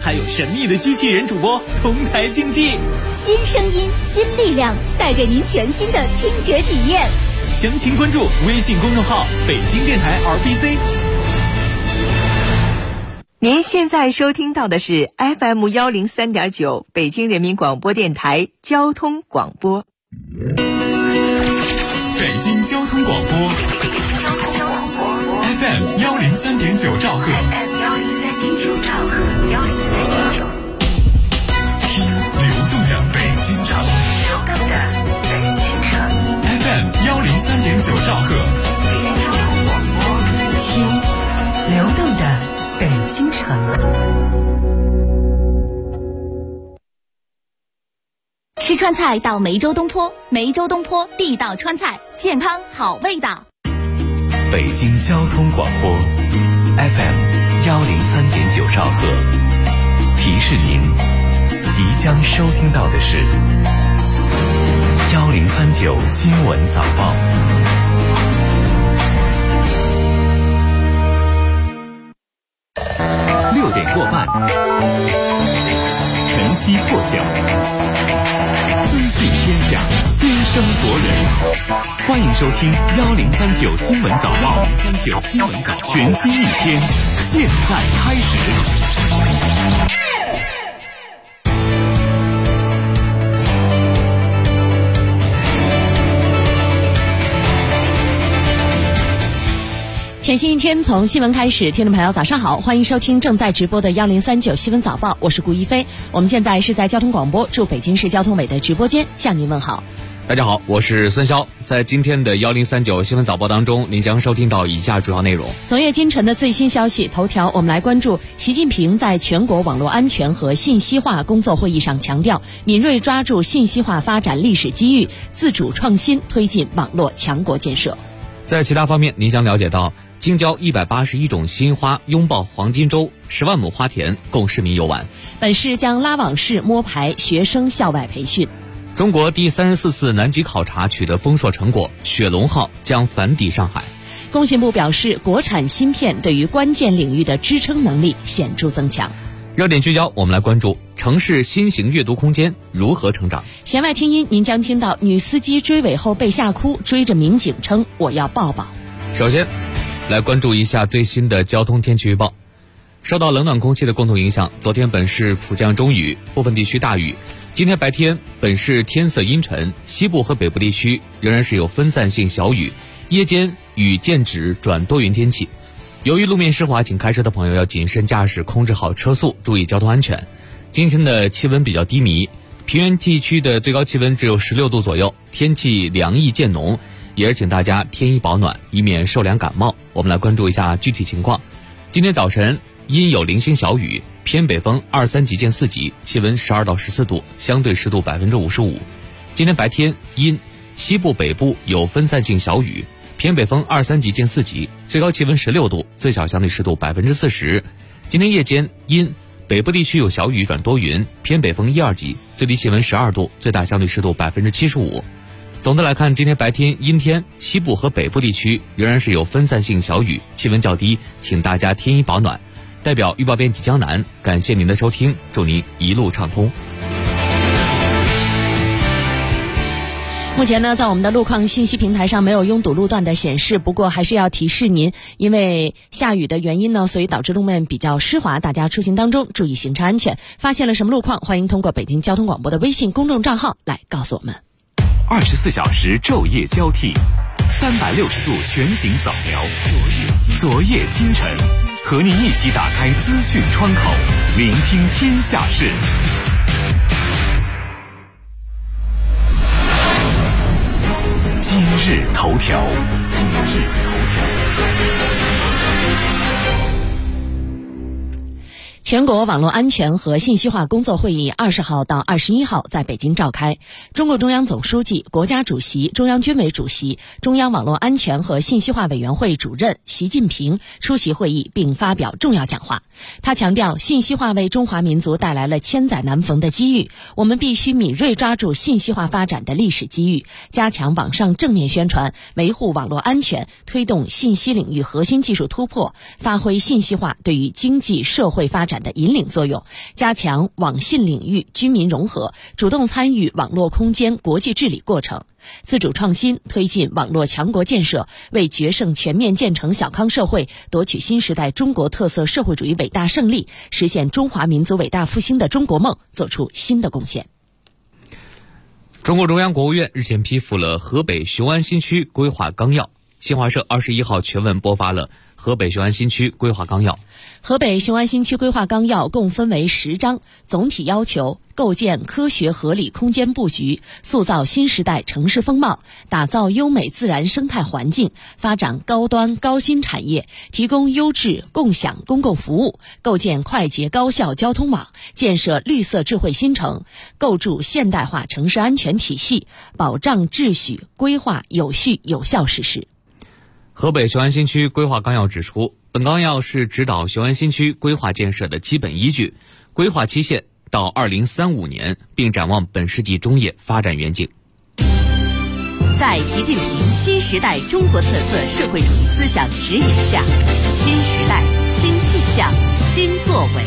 还有神秘的机器人主播同台竞技。 新声音，新力量，带给您全新的听觉体验。 详情关注微信公众号北京电台 RBC。 您现在收听到的是 FM103.9 北京人民广播电台交通广播。 北京交通广播 FM103.9 兆赫，听流动的北京城FM103.9 兆赫， 听流动的北京城。 吃川菜到梅州东坡，梅州东坡地道川菜，健康好味道。 北京交通广播 FM103.9 兆赫，提示您即将收听到的是1039新闻早报。6点过半，晨曦破晓，资讯天下，先声夺人。欢迎收听1039新闻早报，全新一天，现在开始。 全新一天从新闻开始，听众朋友早上好，欢迎收听正在直播的1039新闻早报，我是顾一飞。我们现在是在交通广播驻北京市交通委的直播间向您问好。 大家好，我是孙潇。在今天的1039新闻早报当中，您将收听到以下主要内容。 昨夜今晨的最新消息，头条我们来关注习近平在全国网络安全和信息化工作会议上强调，敏锐抓住信息化发展历史机遇，自主创新推进网络强国建设。 在其他方面，您将了解到京郊181种新花拥抱黄金周，10万亩花田供市民游玩。 本市将拉网式摸排学生校外培训。 中国第34次南极考察取得丰硕成果，雪龙号将返抵上海。 工信部表示，国产芯片对于关键领域的支撑能力显著增强。 热点聚焦，我们来关注城市新型阅读空间如何成长。 弦外听音，您将听到女司机追尾后被吓哭，追着民警称我要抱抱。 首先来关注一下最新的交通天气预报。受到冷暖空气的共同影响，昨天本市普降中雨，部分地区大雨。今天白天本市天色阴沉，西部和北部地区仍然是有分散性小雨，夜间雨间止转多云天气。由于路面湿滑，请开车的朋友要谨慎驾驶，控制好车速，注意交通安全。今天的气温比较低迷，平原地区的最高气温只有16度左右，天气凉意渐浓，也是请大家添衣保暖，以免受凉感冒。我们来关注一下具体情况。今天早晨阴有零星小雨，偏北风2、3级见4级，气温12到14度，相对湿度55%。今天白天阴，西部北部有分散性小雨，偏北风2、3级见4级，最高气温16度，最小相对湿度40%。今天夜间阴，北部地区有小雨转多云，偏北风1、2级，最低气温12度，最大相对湿度75%。总的来看，今天白天阴天，西部和北部地区仍然是有分散性小雨，气温较低，请大家添衣保暖。代表预报编辑江南，感谢您的收听，祝您一路畅通。 目前呢，在我们的路况信息平台上没有拥堵路段的显示，不过还是要提示您，因为下雨的原因呢，所以导致路面比较湿滑，大家出行当中注意行车安全。发现了什么路况，欢迎通过北京交通广播的微信公众账号来告诉我们。 24小时昼夜交替，360度全景扫描，昨夜今晨，和你一起打开资讯窗口，聆听天下事。今日头条。 全国网络安全和信息化工作会议20号到21号在北京召开，中共中央总书记、国家主席、中央军委主席、中央网络安全和信息化委员会主任习近平出席会议并发表重要讲话。他强调，信息化为中华民族带来了千载难逢的机遇，我们必须敏锐抓住信息化发展的历史机遇，加强网上正面宣传，维护网络安全，推动信息领域核心技术突破，发挥信息化对于经济社会发展展的引领作用，加强网信领域军民融合，主动参与网络空间国际治理过程，自主创新，推进网络强国建设，为决胜全面建成小康社会、夺取新时代中国特色社会主义伟大胜利、实现中华民族伟大复兴的中国梦做出新的贡献。 中共中央、国务院日前批复了河北雄安新区规划纲要。新华社21号全文播发了河北雄安新区规划纲要。 河北雄安新区规划纲要共分为10章，总体要求构建科学合理空间布局，塑造新时代城市风貌，打造优美自然生态环境，发展高端高新产业，提供优质共享公共服务，构建快捷高效交通网，建设绿色智慧新城，构筑现代化城市安全体系，保障秩序规划有序有效实施。 河北雄安新区规划纲要指出，本纲要是指导雄安新区规划建设的基本依据，规划期限到2035年，并展望本世纪中叶发展远景。 在习近平新时代中国特色社会主义思想指引下，新时代、新气象、新作为。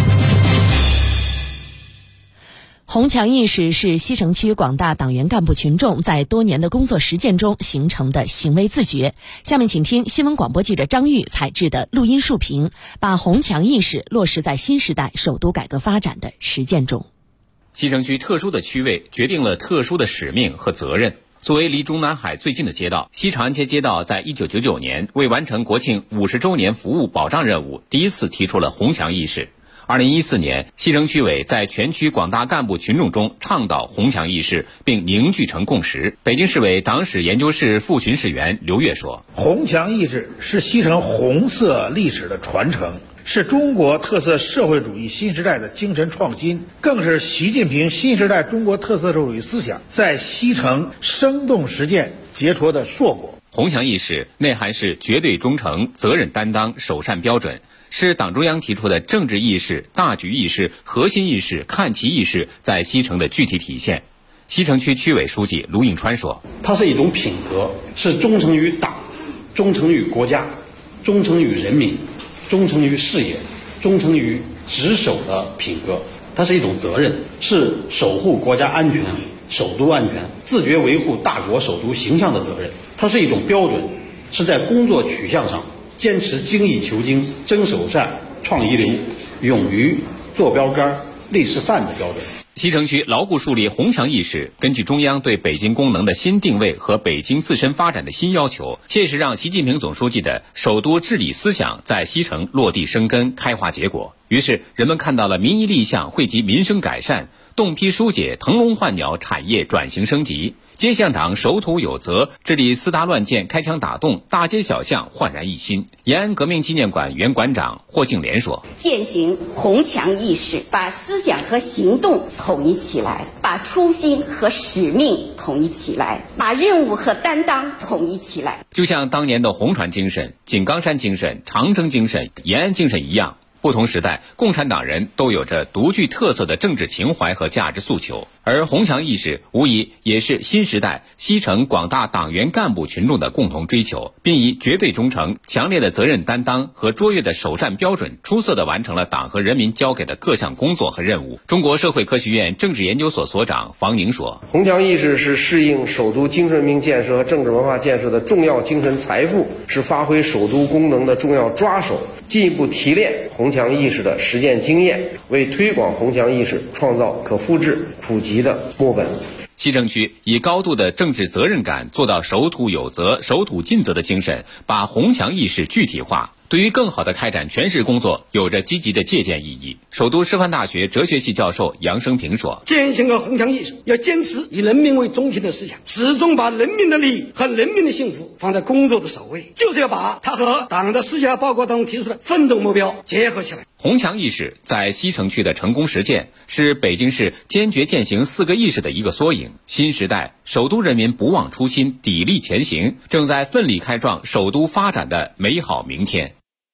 红墙意识是西城区广大党员干部群众在多年的工作实践中形成的行为自觉。下面请听新闻广播记者张玉采制的录音述评，把红墙意识落实在新时代首都改革发展的实践中。 西城区特殊的区位决定了特殊的使命和责任。作为离中南海最近的街道，西长安街街道在1999年为完成国庆50周年服务保障任务，第一次提出了红墙意识。2014年，西城区委在全区广大干部群众中倡导红墙意识，并凝聚成共识。北京市委党史研究室副巡视员刘跃说：“ 红墙意识是西城红色历史的传承，是中国特色社会主义新时代的精神创新，更是习近平新时代中国特色社会主义思想在西城生动实践结出的硕果。” 红墙意识内涵是绝对忠诚、责任担当、首善标准，是党中央提出的政治意识、大局意识、核心意识、看齐意识在西城的具体体现。西城区区委书记卢应川说：“ 它是一种品格，是忠诚于党、忠诚于国家、忠诚于人民、忠诚于事业、忠诚于职守的品格。它是一种责任，是守护国家安全、首都安全、自觉维护大国首都形象的责任。它是一种标准，是在工作取向上坚持精益求精、真首善、创遗留、勇于做标杆、立示范的标准。” 西城区牢固树立红墙意识，根据中央对北京功能的新定位和北京自身发展的新要求，切实让习近平总书记的首都治理思想在西城落地生根、开花结果。于是人们看到了民意立项惠及民生改善，洞批疏解腾笼换鸟产业转型升级。街巷长守土有责，治理私搭乱建、开枪打洞，大街小巷焕然一新。延安革命纪念馆原馆长霍敬莲说：“ 践行红墙意识，把思想和行动统一起来，把初心和使命统一起来，把任务和担当统一起来。 就像当年的红船精神、井冈山精神、长征精神、延安精神一样。”不同时代，共产党人都有着独具特色的政治情怀和价值诉求，而红墙意识无疑也是新时代西城广大党员干部群众的共同追求，并以绝对忠诚、强烈的责任担当和卓越的首善标准，出色地完成了党和人民交给的各项工作和任务。中国社会科学院政治研究所所长房宁说：“ 红墙意识是适应首都精神文明建设和政治文化建设的重要精神财富，是发挥首都功能的重要抓手，进一步提炼红墙意识的实践经验，为推广红墙意识创造可复制、普及的墨本。” 西城区以高度的政治责任感，做到守土有责、守土尽责的精神，把红墙意识具体化，对于更好的开展全市工作有着积极的借鉴意义。首都师范大学哲学系教授杨生平说：“ 践行个红墙意识，要坚持以人民为中心的思想，始终把人民的利益和人民的幸福放在工作的首位，就是要把它和党的十9大报告当中提出的奋斗目标结合起来。” 红墙意识在西城区的成功实践，是北京市坚决践行4个意识的一个缩影。新时代首都人民不忘初心，砥砺前行，正在奋力开创首都发展的美好明天。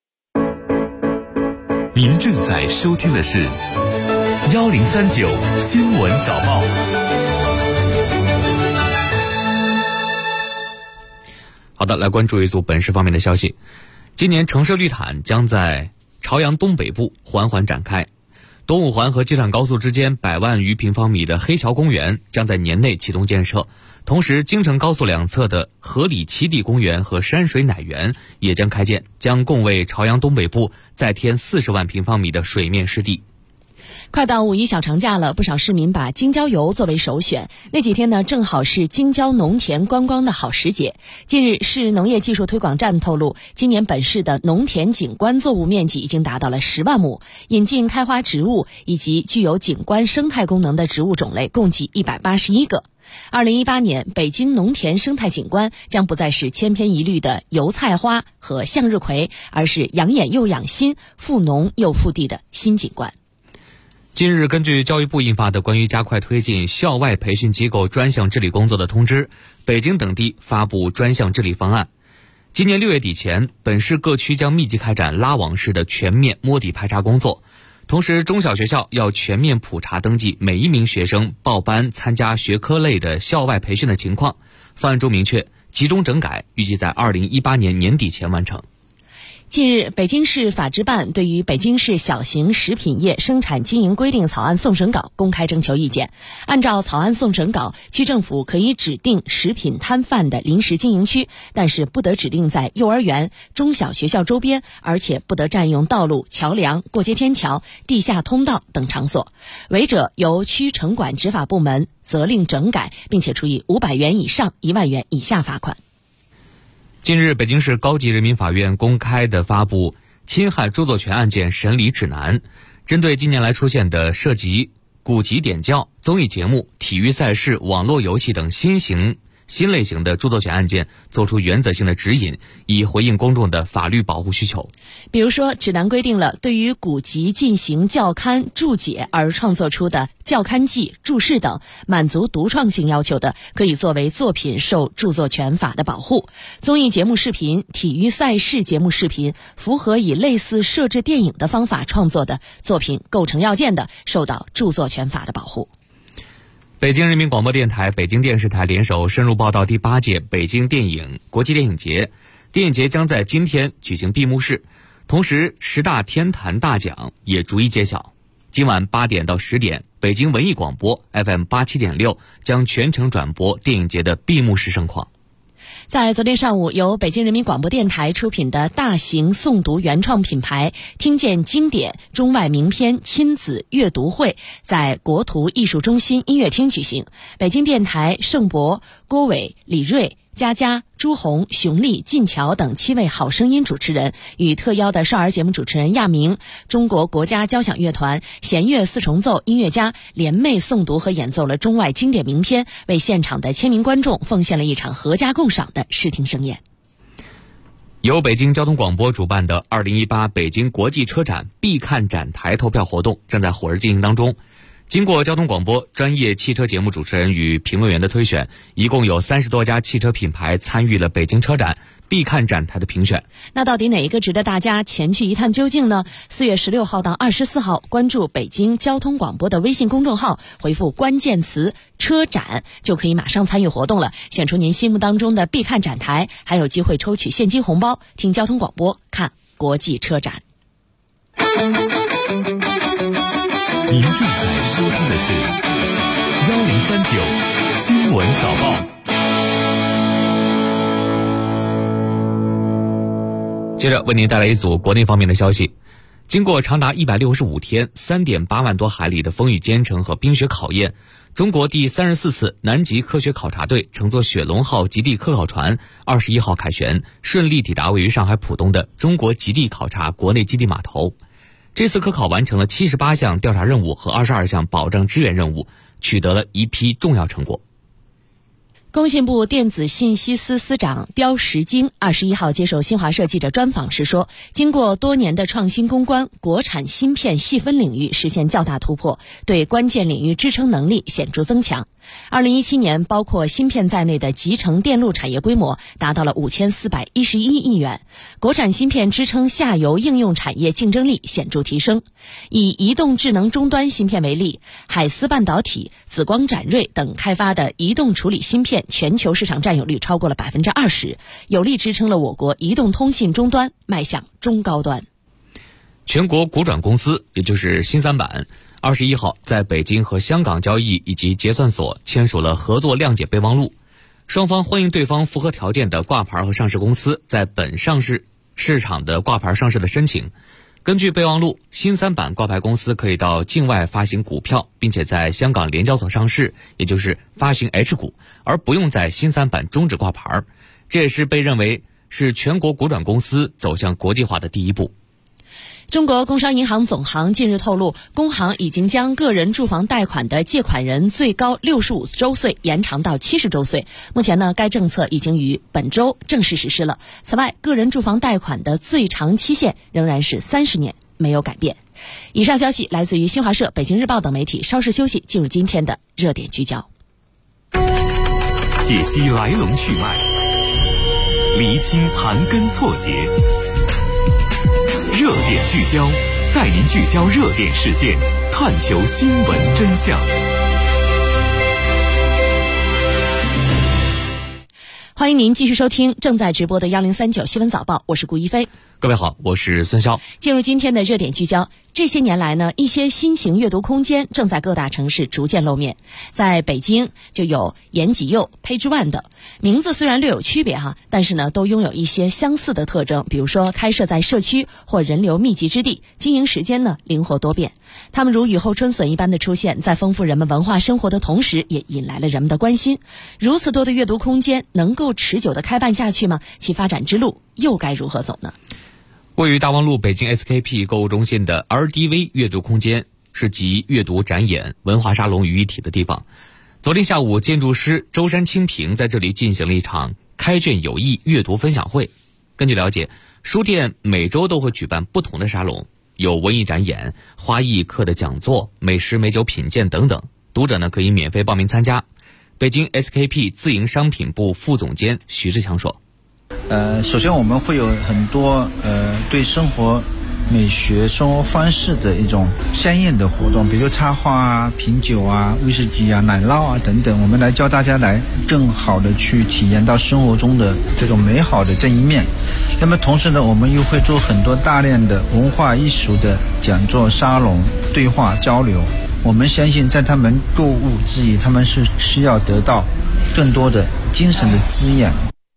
您正在收听的是1039新闻早报。好的，来关注一组本市方面的消息。今年城市绿毯将在朝阳东北部缓缓展开。东五环和机场高速之间100万余平方米的黑桥公园将在年内启动建设，同时京承高速两侧的河里七地公园和山水乃园也将开建，将共为朝阳东北部再添40万平方米的水面湿地。 快到五一小长假了，不少市民把京郊游作为首选。那几天呢，正好是京郊农田观光的好时节。近日，市农业技术推广站透露，今年本市的农田景观作物面积已经达到了10万亩，引进开花植物以及具有景观生态功能的植物种类共计181个。2018年，北京农田生态景观将不再是千篇一律的油菜花和向日葵，而是养眼又养心、富农又富地的新景观。 近日，根据教育部印发的关于加快推进校外培训机构专项治理工作的通知，北京等地发布专项治理方案。今年6月底前，本市各区将密集开展拉网式的全面摸底排查工作。同时，中小学校要全面普查登记每一名学生报班参加学科类的校外培训的情况。方案中明确，集中整改，预计在2018年年底前完成。 近日，北京市法制办对于北京市小型食品业生产经营规定草案送审稿公开征求意见。按照草案送审稿，区政府可以指定食品摊贩的临时经营区，但是不得指定在幼儿园、中小学校周边，而且不得占用道路、桥梁、过街天桥、地下通道等场所。违者由区城管执法部门责令整改，并且处以500元以上1万元以下罚款。 近日，北京市高级人民法院公开地发布《侵害著作权案件审理指南》，针对近年来出现的涉及古籍点教、综艺节目、体育赛事、网络游戏等新类型的著作权案件作出原则性的指引，以回应公众的法律保护需求。 比如说，指南规定了对于古籍进行校勘、注解而创作出的校勘记、注释等满足独创性要求的，可以作为作品受著作权法的保护。综艺节目视频、体育赛事节目视频符合以类似摄制电影的方法创作的作品构成要件的，受到著作权法的保护。 北京人民广播电台、北京电视台联手深入报道第8届北京电影国际电影节。电影节将在今天举行闭幕式，同时10大天坛大奖也逐一揭晓。今晚8点到10点，北京文艺广播 FM87.6 将全程转播电影节的闭幕式盛况。 在昨天上午，由北京人民广播电台出品的大型诵读原创品牌听见经典中外名篇亲子阅读会在国图艺术中心音乐厅举行。北京电台盛博、郭伟、李锐、佳佳、朱红、熊丽、晋桥等7位好声音主持人与特邀的少儿节目主持人亚明、中国国家交响乐团、弦乐4重奏音乐家联袂诵读和演奏了中外经典名篇，为现场的千名观众奉献了一场合家共赏的视听盛宴。 由北京交通广播主办的2018北京国际车展必看展台投票活动正在火热进行当中。经过交通广播专业汽车节目主持人与评论员的推选，一共有30多家汽车品牌参与了北京车展必看展台的评选。 那到底哪一个值得大家前去一探究竟呢？4月16号到24号，关注北京交通广播的微信公众号，回复关键词车展，就可以马上参与活动了，选出您心目当中的必看展台，还有机会抽取现金红包，听交通广播，看国际车展。 您正在收听的是1039新闻早报。 接着为您带来一组国内方面的消息。经过长达165天、3.8万多海里的风雨兼程和冰雪考验，中国第34次南极科学考察队乘坐雪龙号极地科考船21号凯旋，顺利抵达位于上海浦东的中国极地考察国内基地码头。这次科考完成了78项调查任务和22项保障支援任务，取得了一批重要成果。 工信部电子信息司司长刁石京21号接受新华社记者专访时说，经过多年的创新攻关，国产芯片细分领域实现较大突破，对关键领域支撑能力显著增强。2017年，包括芯片在内的集成电路产业规模达到了5411亿元，国产芯片支撑下游应用产业竞争力显著提升。以移动智能终端芯片为例，海思半导体、紫光展锐等开发的移动处理芯片全球市场占有率超过了20%，有力支撑了我国移动通信终端迈向中高端。 全国股转公司，也就是新三板，21号在北京和香港交易以及结算所签署了合作谅解备忘录，双方欢迎对方符合条件的挂牌和上市公司在本上市市场的挂牌上市的申请。根据备忘录，新三板挂牌公司可以到境外发行股票，并且在香港联交所上市，也就是发行 H 股，而不用在新三板终止挂牌。这也是被认为是全国股转公司走向国际化的第一步。 中国工商银行总行近日透露，工行已经将个人住房贷款的借款人最高65周岁延长到70周岁。目前呢，该政策已经于本周正式实施了。此外，个人住房贷款的最长期限仍然是30年，没有改变。以上消息来自于新华社、北京日报等媒体。稍事休息，进入今天的热点聚焦， 解析来龙去脉，厘清盘根错节。热点聚焦，带您聚焦热点事件，探求新闻真相。 欢迎您继续收听正在直播的1039新闻早报，我是顾一飞。 各位好，我是孙潇。 进入今天的热点聚焦，这些年来呢，一些新型阅读空间正在各大城市逐渐露面。在北京就有延吉柚、Page One 等，名字虽然略有区别但是呢，都拥有一些相似的特征，比如说开设在社区或人流密集之地，经营时间呢灵活多变。它们如雨后春笋一般的出现，在丰富人们文化生活的同时，也引来了人们的关心。如此多的阅读空间能够持久的开办下去吗？其发展之路又该如何走呢？ 位于大望路北京 SKP 购物中心的 RDV 阅读空间是集阅读展演、文化沙龙于一体的地方。昨天下午，建筑师舟山清平在这里进行了一场开卷有益阅读分享会。根据了解，书店每周都会举办不同的沙龙，有文艺展演、花艺课的讲座、美食美酒品鉴等等，读者呢可以免费报名参加。北京 SKP 自营商品部副总监徐志强说， 首先我们会有很多对生活美学、生活方式的一种相应的活动，比如插花啊、品酒啊、威士忌啊、奶酪啊等等，我们来教大家来更好的去体验到生活中的这种美好的这一面。那么同时呢，我们又会做很多大量的文化艺术的讲座、沙龙、对话交流。我们相信在他们购物之余，他们是需要得到更多的精神的滋养。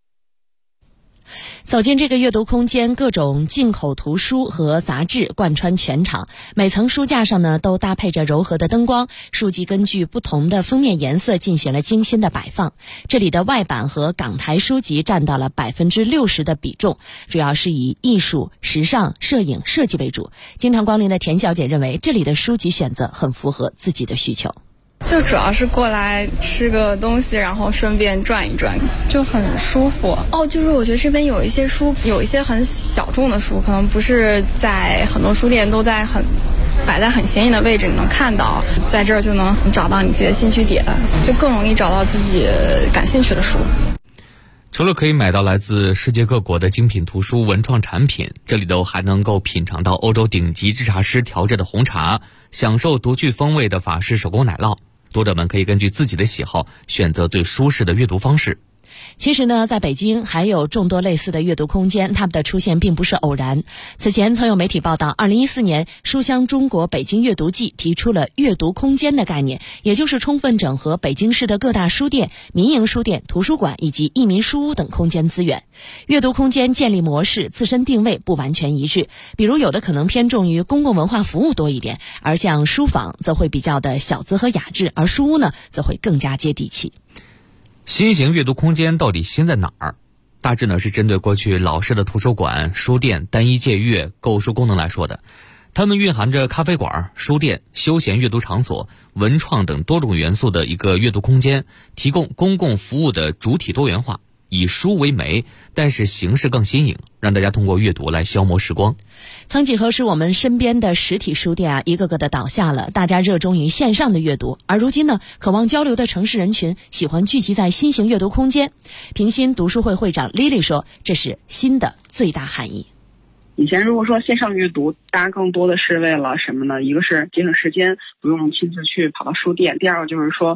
走进这个阅读空间，各种进口图书和杂志贯穿全场，每层书架上呢都搭配着柔和的灯光，书籍根据不同的封面颜色进行了精心的摆放。这里的外版和港台书籍占到了60%的比重，主要是以艺术、时尚、摄影、设计为主。经常光临的田小姐认为，这里的书籍选择很符合自己的需求。 就主要是过来吃个东西，然后顺便转一转，就很舒服。就是我觉得这边有一些书，有一些很小众的书，可能不是在很多书店都在摆在很显眼的位置，你能看到，在这儿就能找到你自己的兴趣点，就更容易找到自己感兴趣的书。 除了可以买到来自世界各国的精品图书、文创产品，这里头还能够品尝到欧洲顶级制茶师调制的红茶，享受独具风味的法式手工奶酪。读者们可以根据自己的喜好选择最舒适的阅读方式。 其实呢，在北京还有众多类似的阅读空间，它们的出现并不是偶然。此前曾有媒体报道，2014年书香中国北京阅读季提出了阅读空间的概念，也就是充分整合北京市的各大书店、民营书店、图书馆以及益民书屋等空间资源。阅读空间建立模式、自身定位不完全一致，比如有的可能偏重于公共文化服务多一点，而像书坊则会比较的小资和雅致，而书屋呢则会更加接地气。 新型阅读空间到底新在哪儿？大致呢是针对过去老式的图书馆、书店单一借阅、购书功能来说的。它们蕴含着咖啡馆、书店、休闲阅读场所、文创等多种元素的一个阅读空间，提供公共服务的主体多元化，以书为媒，但是形式更新颖，让大家通过阅读来消磨时光。 曾几何时，我们身边的实体书店一个个的倒下了，大家热衷于线上的阅读，而如今呢，渴望交流的城市人群喜欢聚集在新型阅读空间。平心读书会会长 Lily 说，这是新的最大含义。 以前如果说线上阅读，大家更多的是为了什么呢？一个是节省时间，不用亲自去跑到书店；第二个就是说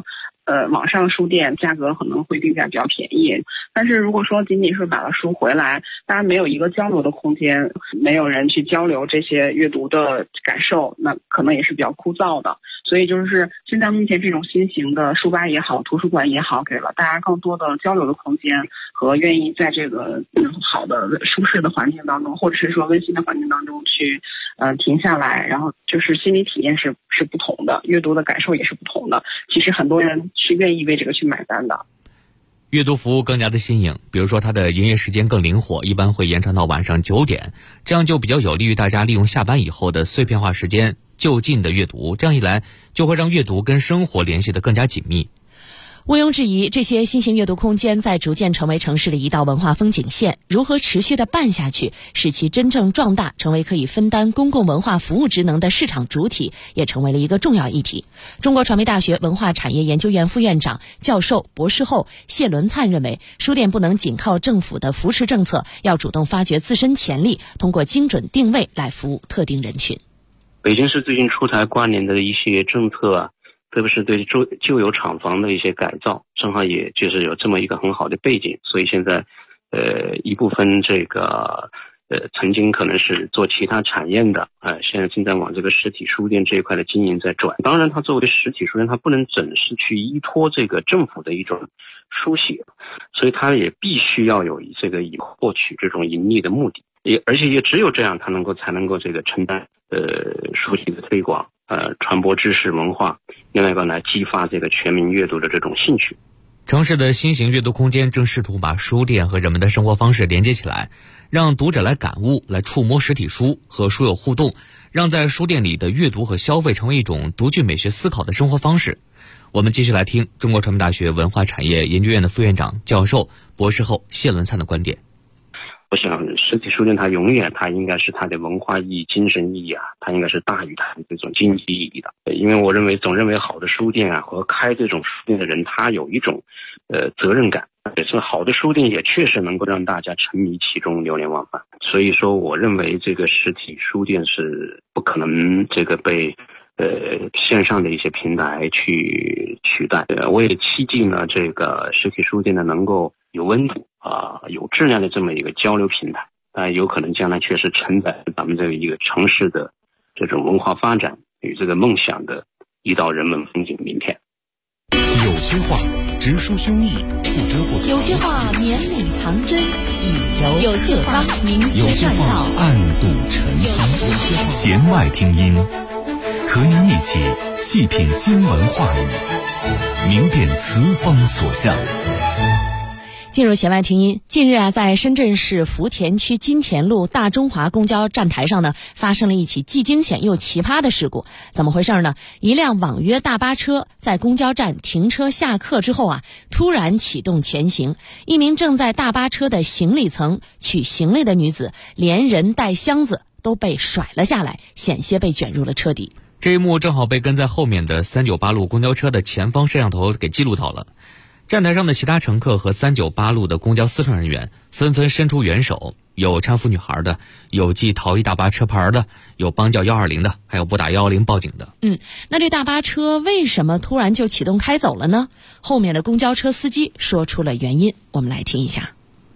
网上书店价格可能会定价比较便宜，但是如果说仅仅是买了书回来，大家没有一个交流的空间，没有人去交流这些阅读的感受，那可能也是比较枯燥的。所以就是现在目前这种新型的书吧也好，图书馆也好，给了大家更多的交流的空间和愿意在这个好的舒适的环境当中，或者是说温馨的环境当中去停下来，然后就是心理体验是不同的，阅读的感受也是不同的。其实很多人是愿意为这个去买单的。 阅读服务更加的新颖，比如说它的营业时间更灵活，一般会延长到晚上9点，这样就比较有利于大家利用下班以后的碎片化时间就近的阅读，这样一来就会让阅读跟生活联系得更加紧密。 毋庸置疑，这些新型阅读空间在逐渐成为城市的一道文化风景线，如何持续的办下去，使其真正壮大，成为可以分担公共文化服务职能的市场主体，也成为了一个重要议题。中国传媒大学文化产业研究院副院长、教授、博士后谢伦灿认为，书店不能仅靠政府的扶持政策，要主动发掘自身潜力，通过精准定位来服务特定人群。 北京市最近出台关联的一些政策啊，特别是对旧有厂房的一些改造，正好也就是有这么一个很好的背景，所以现在一部分这个曾经可能是做其他产业的现在正在往这个实体书店这一块的经营在转。当然它作为实体书店，它不能总是去依托这个政府的一种书写，所以它也必须要有以获取这种盈利的目的，而且也只有这样才能够这个承担书籍的推广传播知识文化，另外一个来激发这个全民阅读的这种兴趣。 城市的新型阅读空间正试图把书店和人们的生活方式连接起来，让读者来感悟，来触摸实体书，和书友互动，让在书店里的阅读和消费成为一种独具美学思考的生活方式。我们继续来听中国传媒大学文化产业研究院的副院长、教授、博士后谢伦灿的观点。 我想实体书店它应该是它的文化意义、精神意义它应该是大于它的这种经济意义的。因为我总认为好的书店和开这种书店的人，他有一种责任感，也是好的书店也确实能够让大家沉迷其中，流连忘返。所以说我认为这个实体书店是不可能被线上的一些平台去取代。我也期冀呢这个实体书店呢能够有温度有质量的这么一个交流平台有可能将来确实承载咱们这个一个城市的这种文化发展与这个梦想的一道人文风景名片。 有些话直抒胸臆，不遮不藏； 有些话绵里藏针，以柔有些话明有些确话暗度陈仓。弦外听音，和您一起细品新闻话语，明辨词风所向。 进入弦外听音，近日在深圳市福田区金田路大中华公交站台上呢，发生了一起既惊险又奇葩的事故。怎么回事呢？一辆网约大巴车在公交站停车下客之后突然启动前行，一名正在大巴车的行李层取行李的女子，连人带箱子都被甩了下来，险些被卷入了车底。 这一幕正好被跟在后面的398路公交车的前方摄像头给记录到了。站台上的其他乘客和398路的公交司乘人员纷纷伸出援手，有搀扶女孩的，有系逃逸大巴车牌的，有帮叫120的，还有拨打110报警的。 那这大巴车为什么突然就启动开走了呢？后面的公交车司机说出了原因，我们来听一下。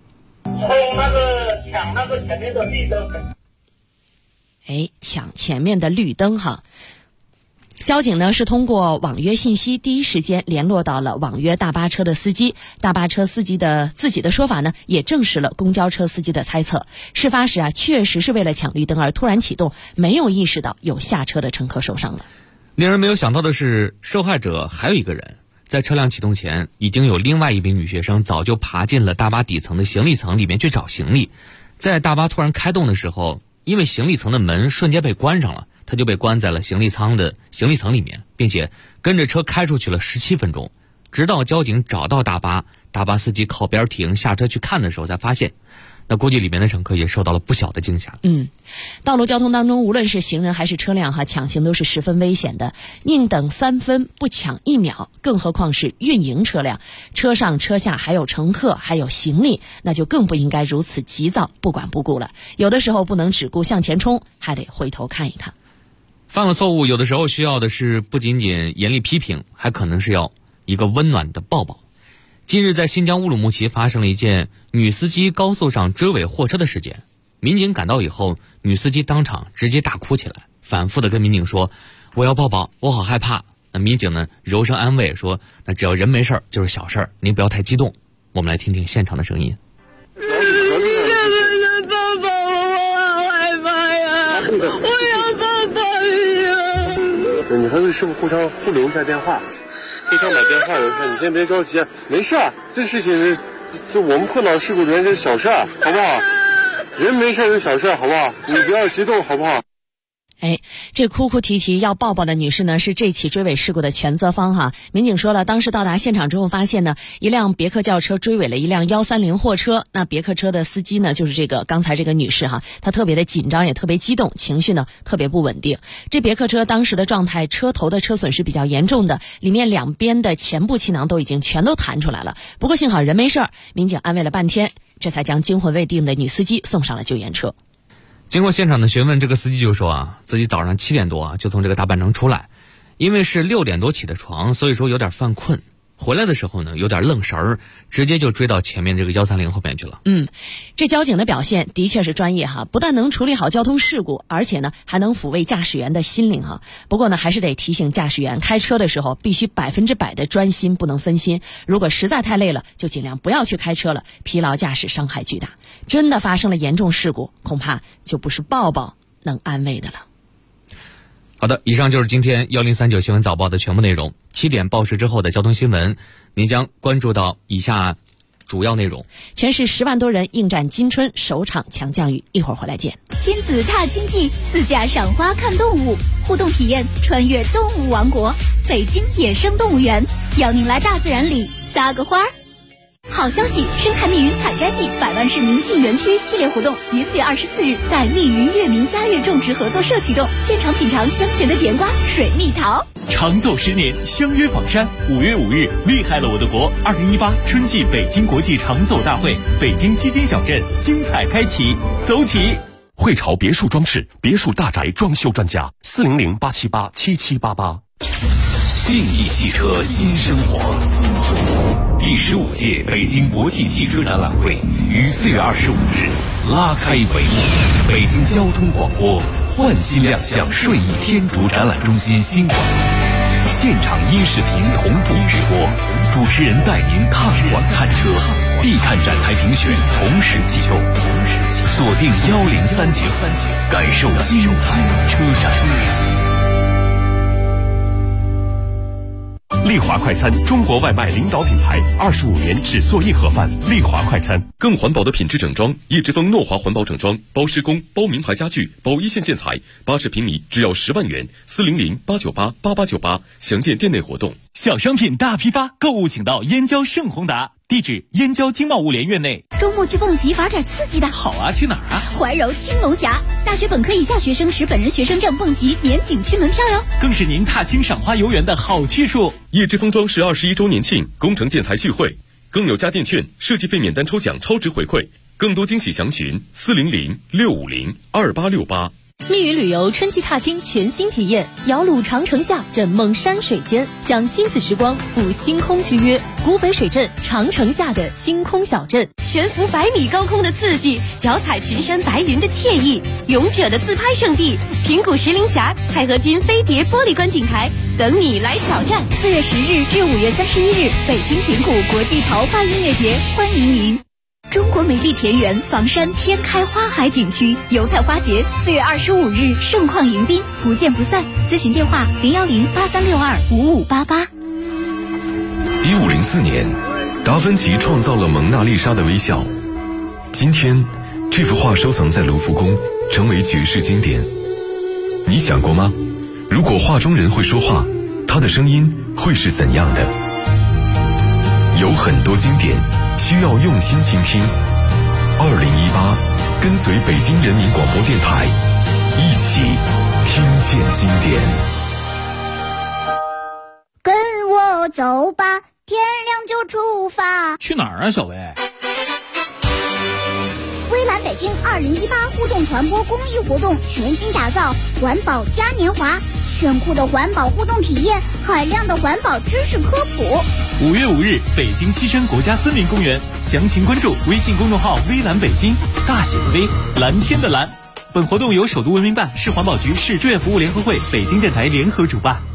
抢那个前面的绿灯。 抢前面的绿灯哈。交警呢是通过网约信息第一时间联络到了网约大巴车的司机，大巴车司机的自己的说法呢也证实了公交车司机的猜测。事发时确实是为了抢绿灯而突然启动，没有意识到有下车的乘客受伤了。 令人没有想到的是，受害者还有一个人，在车辆启动前，已经有另外一名女学生早就爬进了大巴底层的行李层里面去找行李。在大巴突然开动的时候，因为行李层的门瞬间被关上了，他就被关在了行李层里面，并且跟着车开出去了17分钟，直到交警找到大巴司机靠边停下车去看的时候才发现。那估计里面的乘客也受到了不小的惊吓。 道路交通当中，无论是行人还是车辆抢行都是十分危险的，宁等3分不抢1秒，更何况是运营车辆，车上车下还有乘客还有行李，那就更不应该如此急躁不管不顾了。有的时候不能只顾向前冲，还得回头看一看。 犯了错误，有的时候需要的是不仅仅严厉批评，还可能是要一个温暖的抱抱。近日在新疆乌鲁木齐发生了一件女司机高速上追尾货车的事件，民警赶到以后，女司机当场直接大哭起来，反复的跟民警说我要抱抱，我好害怕。那民警呢柔声安慰说，那只要人没事就是小事，您不要太激动。我们来听听现场的声音。 你和这师傅互相互留一下电话，互相把电话留下。你先别着急，没事儿，这事情就我们碰到事故原因是小事儿，好不好？人没事是小事，好不好？你不要激动，好不好？ 这哭哭啼啼要抱抱的女士呢，是这起追尾事故的全责方哈。民警说了，当时到达现场之后发现呢，一辆别克轿车追尾了一辆130货车。那别克车的司机呢，就是刚才这个女士哈，她特别的紧张，也特别激动，情绪呢特别不稳定。这别克车当时的状态，车头的车损是比较严重的，里面两边的前部气囊都已经全都弹出来了。不过幸好人没事，民警安慰了半天，这才将惊魂未定的女司机送上了救援车。 经过现场的询问，这个司机就说自己早上7点多就从这个大办城出来，因为是6点多起的床，所以说有点犯困。回来的时候呢，有点愣神儿，直接就追到前面这个130后面去了。 这交警的表现的确是专业哈，不但能处理好交通事故，而且呢还能抚慰驾驶员的心灵哈。不过呢，还是得提醒驾驶员，开车的时候必须100%的专心，不能分心。如果实在太累了，就尽量不要去开车了，疲劳驾驶伤害巨大。真的发生了严重事故，恐怕就不是抱抱能安慰的了。 好的，以上就是今天1039新闻早报的全部内容。7点报时之后的交通新闻，您将关注到以下主要内容。 全市10万多人应战金春，首场强降雨。一会儿回来见。 亲子踏青记，自驾赏花看动物，互动体验穿越动物王国，北京野生动物园，邀您来大自然里撒个花儿。好消息！生态密云采摘季100万市民进园区系列活动于4月24日在密云悦民家园种植合作社启动，现场品尝香甜的甜瓜、水蜜桃。 长走10年，相约房山。5月5日，厉害了我的国2018春季北京国际长走大会，北京基金小镇精彩开启，走起！ 汇潮别墅装饰，别墅大宅装修专家，400-878-7788。 定义汽车新生活。第15届北京国际汽车展览会于4月25日拉开帷幕。北京交通广播焕新亮相顺义天竺展览中心新馆，现场音视频同步直播，主持人带您踏馆看车，必看展台评选同时启动，锁定1039，感受精彩车展。 丽华快餐，中国外卖领导品牌，25年只做硬盒饭。丽华快餐， 更环保的品质整装，叶之峰诺华环保整装，包施工，包名牌家具，包一线建材，80平米只要10万元，400-898-8898，详见店内活动。 小商品大批发，购物请到燕郊盛宏达，地址燕郊经贸物联院内。 周末去蹦极玩点刺激的。 好啊，去哪儿啊？ 怀柔青龙峡，大学本科以下学生持本人学生证蹦极免景区门票哟， 更是您踏青赏花游园的好去处。 叶之峰装饰21周年庆工程建材聚会，更有家电券、设计费免单抽奖超值回馈，更多惊喜详询400-650-2868。 密云旅游春季踏青全新体验，摇橹长城下，枕梦山水间，享亲子时光，赴星空之约。古北水镇长城下的星空小镇， 悬浮100米高空的刺激，脚踩群山白云的惬意，勇者的自拍圣地平谷石林峡钛合金飞碟玻璃观景台，等你来挑战。 4月10日至5月31日，北京平谷国际桃花音乐节，欢迎您。中国美丽田园房山天开花海景区油菜花节4月25日盛况迎宾，不见不散。咨询电话010-8362-5588。 1504年，达芬奇创造了蒙娜丽莎的微笑。今天，这幅画收藏在卢浮宫，成为绝世经典。你想过吗？如果画中人会说话，他的声音会是怎样的？有很多经典需要用心倾听。2018，跟随北京人民广播电台，一起听见经典。 跟我走吧，天亮就出发。 去哪儿啊，小薇？ 微蓝北京2018互动传播公益活动全新打造，环保嘉年华， 炫酷的环保互动体验，海量的环保知识科普。 5月5日，北京西山国家森林公园，详情关注微信公众号“微蓝北京”，大写的微，蓝天的蓝。本活动由首都文明办、市环保局、市志愿服务联合会、北京电台联合主办。